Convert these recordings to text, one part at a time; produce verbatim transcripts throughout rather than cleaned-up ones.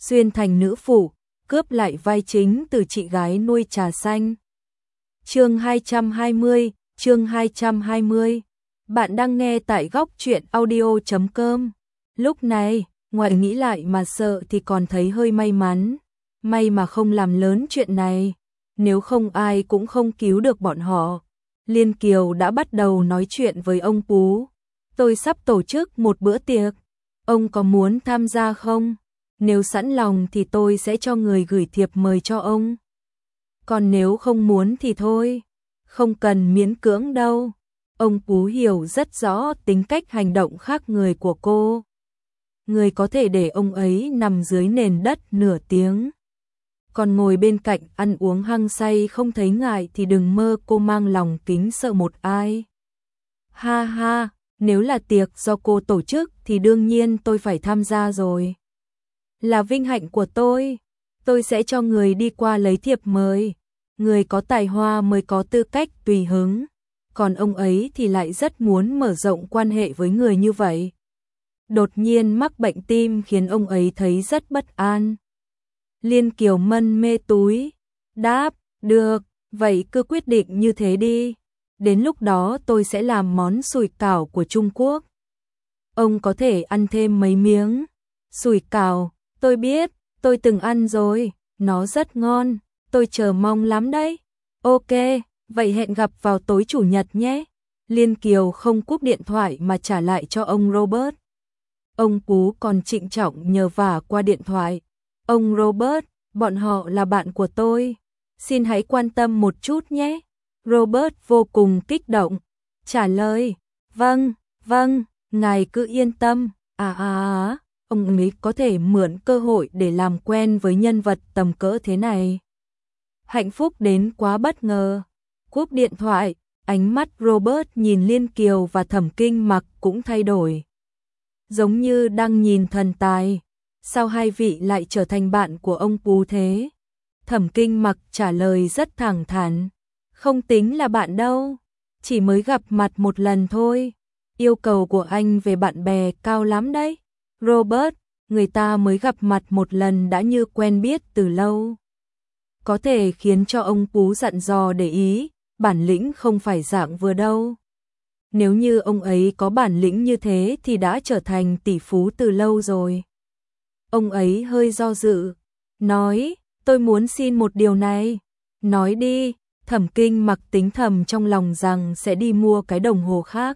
xuyên thành nữ phụ, cướp lại vai chính từ chị gái nuôi trà xanh. Chương hai trăm hai mươi, chương hai trăm hai mươi. Bạn đang nghe tại góc truyện audio chấm com. Lúc này, ngoài nghĩ lại mà sợ thì còn thấy hơi may mắn. May mà không làm lớn chuyện này, nếu không ai cũng không cứu được bọn họ. Liên Kiều đã bắt đầu nói chuyện với ông Pú. Tôi sắp tổ chức một bữa tiệc, ông có muốn tham gia không? Nếu sẵn lòng thì tôi sẽ cho người gửi thiệp mời cho ông. Còn nếu không muốn thì thôi, không cần miễn cưỡng đâu. Ông Pú hiểu rất rõ tính cách hành động khác người của cô. Người có thể để ông ấy nằm dưới nền đất nửa tiếng, còn ngồi bên cạnh ăn uống hăng say không thấy ngại thì đừng mơ cô mang lòng kính sợ một ai. Ha ha, nếu là tiệc do cô tổ chức thì đương nhiên tôi phải tham gia rồi. Là vinh hạnh của tôi, tôi sẽ cho người đi qua lấy thiệp mời. Người có tài hoa mới có tư cách tùy hứng, còn ông ấy thì lại rất muốn mở rộng quan hệ với người như vậy. Đột nhiên mắc bệnh tim khiến ông ấy thấy rất bất an. Liên Kiều mân mê túi, đáp, được, vậy cứ quyết định như thế đi. Đến lúc đó tôi sẽ làm món sủi cảo của Trung Quốc. Ông có thể ăn thêm mấy miếng. Sủi cảo, tôi biết, tôi từng ăn rồi, nó rất ngon, tôi chờ mong lắm đấy. Ok, vậy hẹn gặp vào tối chủ nhật nhé. Liên Kiều không cúp điện thoại mà trả lại cho ông Robert. Ông Pú còn trịnh trọng nhờ vả qua điện thoại. Ông Robert, bọn họ là bạn của tôi, xin hãy quan tâm một chút nhé. Robert vô cùng kích động, trả lời, vâng, vâng, ngài cứ yên tâm. À à à, ông ấy có thể mượn cơ hội để làm quen với nhân vật tầm cỡ thế này. Hạnh phúc đến quá bất ngờ. Cúp điện thoại, ánh mắt Robert nhìn Liên Kiều và Thẩm Kinh Mặc cũng thay đổi. Giống như đang nhìn thần tài. Sao hai vị lại trở thành bạn của ông Pú thế? Thẩm Kinh Mặc trả lời rất thẳng thắn. Không tính là bạn đâu, chỉ mới gặp mặt một lần thôi. Yêu cầu của anh về bạn bè cao lắm đấy. Robert, người ta mới gặp mặt một lần đã như quen biết từ lâu. Có thể khiến cho ông Pú dặn dò để ý, bản lĩnh không phải dạng vừa đâu. Nếu như ông ấy có bản lĩnh như thế thì đã trở thành tỷ phú từ lâu rồi. Ông ấy hơi do dự, nói, tôi muốn xin một điều này. Nói đi. Thẩm Kinh Mặc tính thầm trong lòng rằng sẽ đi mua cái đồng hồ khác.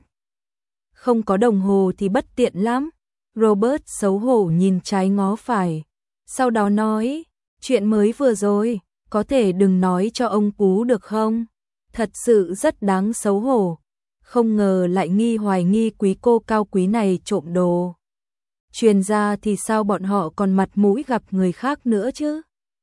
Không có đồng hồ thì bất tiện lắm. Robert xấu hổ nhìn trái ngó phải. Sau đó nói, chuyện mới vừa rồi, có thể đừng nói cho ông Pú được không? Thật sự rất đáng xấu hổ. Không ngờ lại nghi hoài nghi quý cô cao quý này trộm đồ. Truyền ra thì sao bọn họ còn mặt mũi gặp người khác nữa chứ?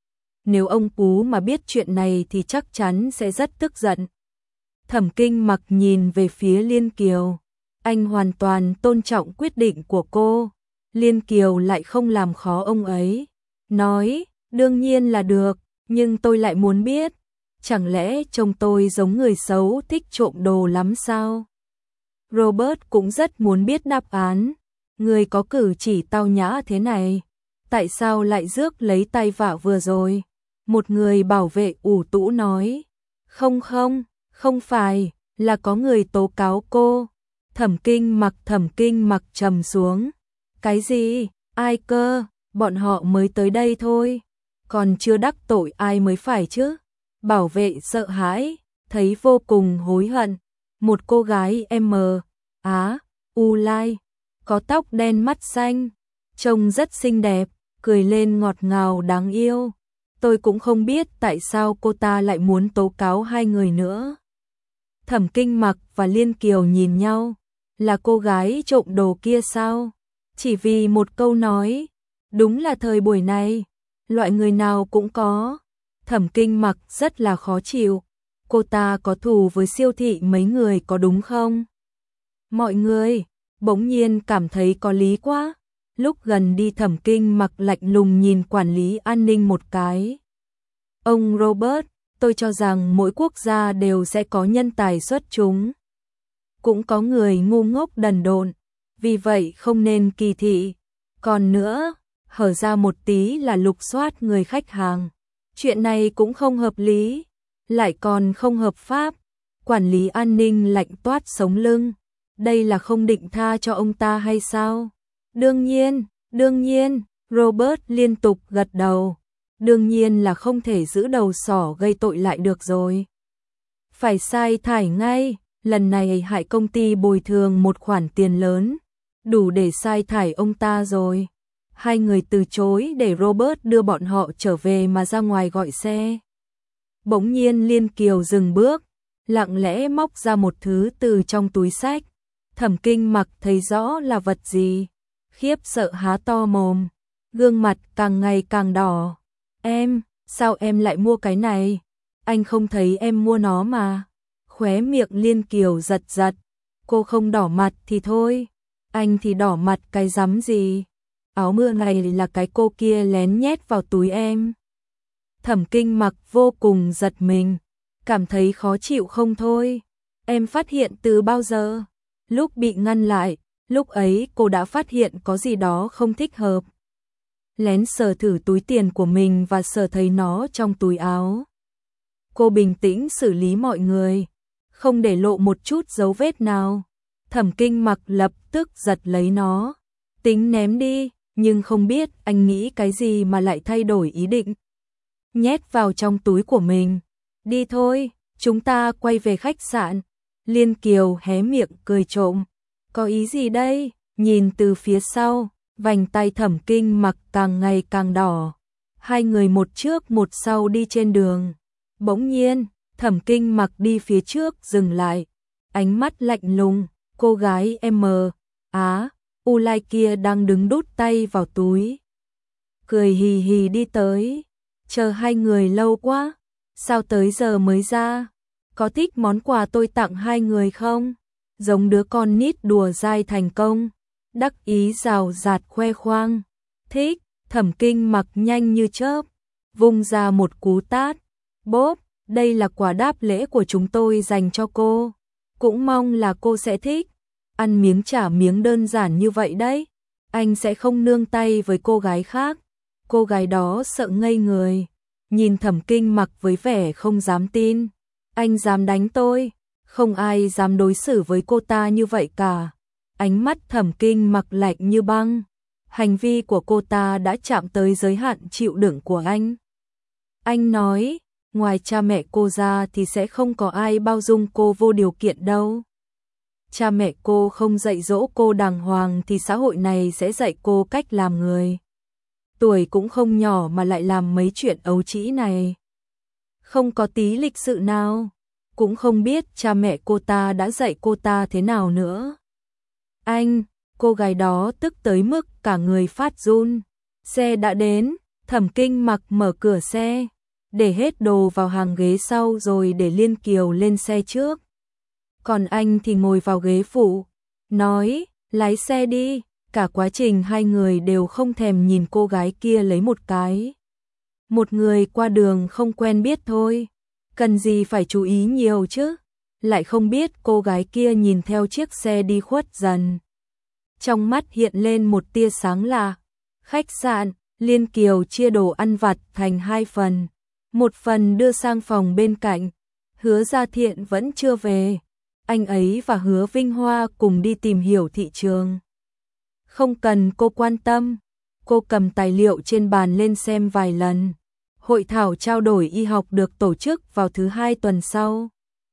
Nếu ông Pú mà biết chuyện này thì chắc chắn sẽ rất tức giận. Thẩm Kinh Mặc nhìn về phía Liên Kiều. Anh hoàn toàn tôn trọng quyết định của cô. Liên Kiều lại không làm khó ông ấy. Nói, đương nhiên là được, nhưng tôi lại muốn biết. Chẳng lẽ trông tôi giống người xấu thích trộm đồ lắm sao? Robert cũng rất muốn biết đáp án. Người có cử chỉ tao nhã thế này, tại sao lại rước lấy tay vạ vừa rồi? Một người bảo vệ ủ tũ nói, không không, không phải, là có người tố cáo cô. Thẩm Kinh Mặc Thẩm Kinh Mặc trầm xuống. Cái gì? Ai cơ? Bọn họ mới tới đây thôi, còn chưa đắc tội ai mới phải chứ. Bảo vệ sợ hãi, thấy vô cùng hối hận. Một cô gái M, Á, U Lai, có tóc đen mắt xanh, trông rất xinh đẹp, cười lên ngọt ngào đáng yêu. Tôi cũng không biết tại sao cô ta lại muốn tố cáo hai người nữa. Thẩm Kinh Mặc và Liên Kiều nhìn nhau, là cô gái trộm đồ kia sao? Chỉ vì một câu nói, đúng là thời buổi này, loại người nào cũng có. Thẩm Kinh Mặc rất là khó chịu, cô ta có thù với siêu thị mấy người có đúng không? Mọi người bỗng nhiên cảm thấy có lý quá. Lúc gần đi Thẩm Kinh Mặc lạnh lùng nhìn quản lý an ninh một cái. Ông Robert, tôi cho rằng mỗi quốc gia đều sẽ có nhân tài xuất chúng. Cũng có người ngu ngốc đần độn, vì vậy không nên kỳ thị. Còn nữa, hở ra một tí là lục soát người khách hàng. Chuyện này cũng không hợp lý, lại còn không hợp pháp. Quản lý an ninh lạnh toát sống lưng. Đây là không định tha cho ông ta hay sao? Đương nhiên, đương nhiên, Robert liên tục gật đầu. Đương nhiên là không thể giữ đầu sỏ gây tội lại được rồi. Phải sai thải ngay, lần này hại công ty bồi thường một khoản tiền lớn, đủ để sai thải ông ta rồi. Hai người từ chối để Robert đưa bọn họ trở về mà ra ngoài gọi xe. Bỗng nhiên Liên Kiều dừng bước, lặng lẽ móc ra một thứ từ trong túi xách. Thẩm Kinh Mặc thấy rõ là vật gì, khiếp sợ há to mồm, gương mặt càng ngày càng đỏ. Em, sao em lại mua cái này? Anh không thấy em mua nó mà. Khóe miệng Liên Kiều giật giật. Cô không đỏ mặt thì thôi, anh thì đỏ mặt cái rắm gì? Áo mưa này là cái cô kia lén nhét vào túi em. Thẩm Kinh Mặc vô cùng giật mình, cảm thấy khó chịu không thôi. Em phát hiện từ bao giờ? Lúc bị ngăn lại, lúc ấy cô đã phát hiện có gì đó không thích hợp. Lén sờ thử túi tiền của mình và sờ thấy nó trong túi áo. Cô bình tĩnh xử lý mọi người, không để lộ một chút dấu vết nào. Thẩm Kinh Mặc lập tức giật lấy nó, tính ném đi, nhưng không biết anh nghĩ cái gì mà lại thay đổi ý định. Nhét vào trong túi của mình. Đi thôi, chúng ta quay về khách sạn. Liên Kiều hé miệng cười trộm. Có ý gì đây? Nhìn từ phía sau, vành tay Thẩm Kinh Mặc càng ngày càng đỏ. Hai người một trước một sau đi trên đường. Bỗng nhiên, Thẩm Kinh Mặc đi phía trước dừng lại. Ánh mắt lạnh lùng, cô gái M. Á, U Lai kia đang đứng đút tay vào túi. Cười hì hì đi tới. Chờ hai người lâu quá, sao tới giờ mới ra? Có thích món quà tôi tặng hai người không? Giống đứa con nít đùa dai thành công, đắc ý rào rạt khoe khoang. Thích, Thẩm Kinh Mặc nhanh như chớp, vung ra một cú tát. Bốp, đây là quà đáp lễ của chúng tôi dành cho cô. Cũng mong là cô sẽ thích. Ăn miếng trả miếng đơn giản như vậy đấy. Anh sẽ không nương tay với cô gái khác. Cô gái đó sợ ngây người, nhìn Thẩm Kinh Mặc với vẻ không dám tin. Anh dám đánh tôi? Không ai dám đối xử với cô ta như vậy cả. Ánh mắt Thẩm Kinh Mặc lạnh như băng. Hành vi của cô ta đã chạm tới giới hạn chịu đựng của anh. Anh nói, ngoài cha mẹ cô ra thì sẽ không có ai bao dung cô vô điều kiện đâu. Cha mẹ cô không dạy dỗ cô đàng hoàng thì xã hội này sẽ dạy cô cách làm người. Tuổi cũng không nhỏ mà lại làm mấy chuyện ấu trĩ này. Không có tí lịch sự nào, cũng không biết cha mẹ cô ta đã dạy cô ta thế nào nữa. Anh, cô gái đó tức tới mức cả người phát run. Xe đã đến, Thẩm Kinh Mặc mở cửa xe, để hết đồ vào hàng ghế sau rồi để Liên Kiều lên xe trước. Còn anh thì ngồi vào ghế phụ, nói, lái xe đi. Cả quá trình hai người đều không thèm nhìn cô gái kia lấy một cái. Một người qua đường không quen biết thôi, cần gì phải chú ý nhiều chứ. Lại không biết cô gái kia nhìn theo chiếc xe đi khuất dần. Trong mắt hiện lên một tia sáng lạ. Khách sạn, Liên Kiều chia đồ ăn vặt thành hai phần. Một phần đưa sang phòng bên cạnh. Hứa Gia Thiện vẫn chưa về. Anh ấy và Hứa Vinh Hoa cùng đi tìm hiểu thị trường. Không cần cô quan tâm. Cô cầm tài liệu trên bàn lên xem vài lần. Hội thảo trao đổi y học được tổ chức vào thứ hai tuần sau.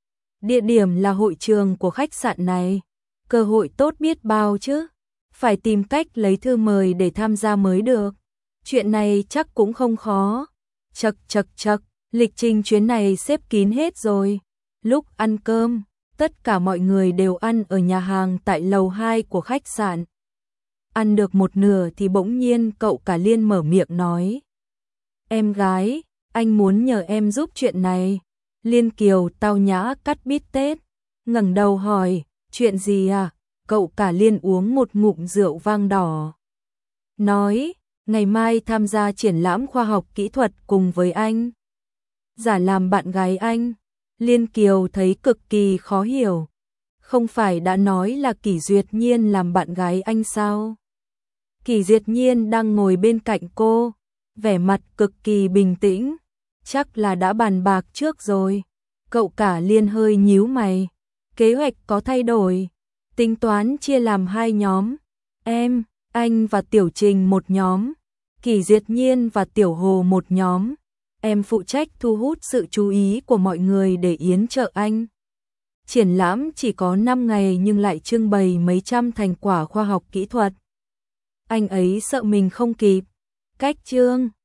Địa điểm là hội trường của khách sạn này. Cơ hội tốt biết bao chứ. Phải tìm cách lấy thư mời để tham gia mới được. Chuyện này chắc cũng không khó. Chật chật chật, lịch trình chuyến này xếp kín hết rồi. Lúc ăn cơm, tất cả mọi người đều ăn ở nhà hàng tại lầu hai của khách sạn. Ăn được một nửa thì bỗng nhiên cậu cả Liên mở miệng nói. Em gái, anh muốn nhờ em giúp chuyện này. Liên Kiều tao nhã cắt bít tết, ngẩng đầu hỏi, chuyện gì à? Cậu cả Liên uống một ngụm rượu vang đỏ. Nói, ngày mai tham gia triển lãm khoa học kỹ thuật cùng với anh. Giả làm bạn gái anh. Liên Kiều thấy cực kỳ khó hiểu. Không phải đã nói là Kỷ Duyệt Nhiên làm bạn gái anh sao? Kỷ Diệt Nhiên đang ngồi bên cạnh cô, vẻ mặt cực kỳ bình tĩnh, chắc là đã bàn bạc trước rồi. Cậu cả Liên hơi nhíu mày, kế hoạch có thay đổi, tính toán chia làm hai nhóm, em, anh và Tiểu Trình một nhóm, Kỷ Diệt Nhiên và Tiểu Hồ một nhóm, em phụ trách thu hút sự chú ý của mọi người để yến trợ anh. Triển lãm chỉ có năm ngày nhưng lại trưng bày mấy trăm thành quả khoa học kỹ thuật. Anh ấy sợ mình không kịp. Cách chương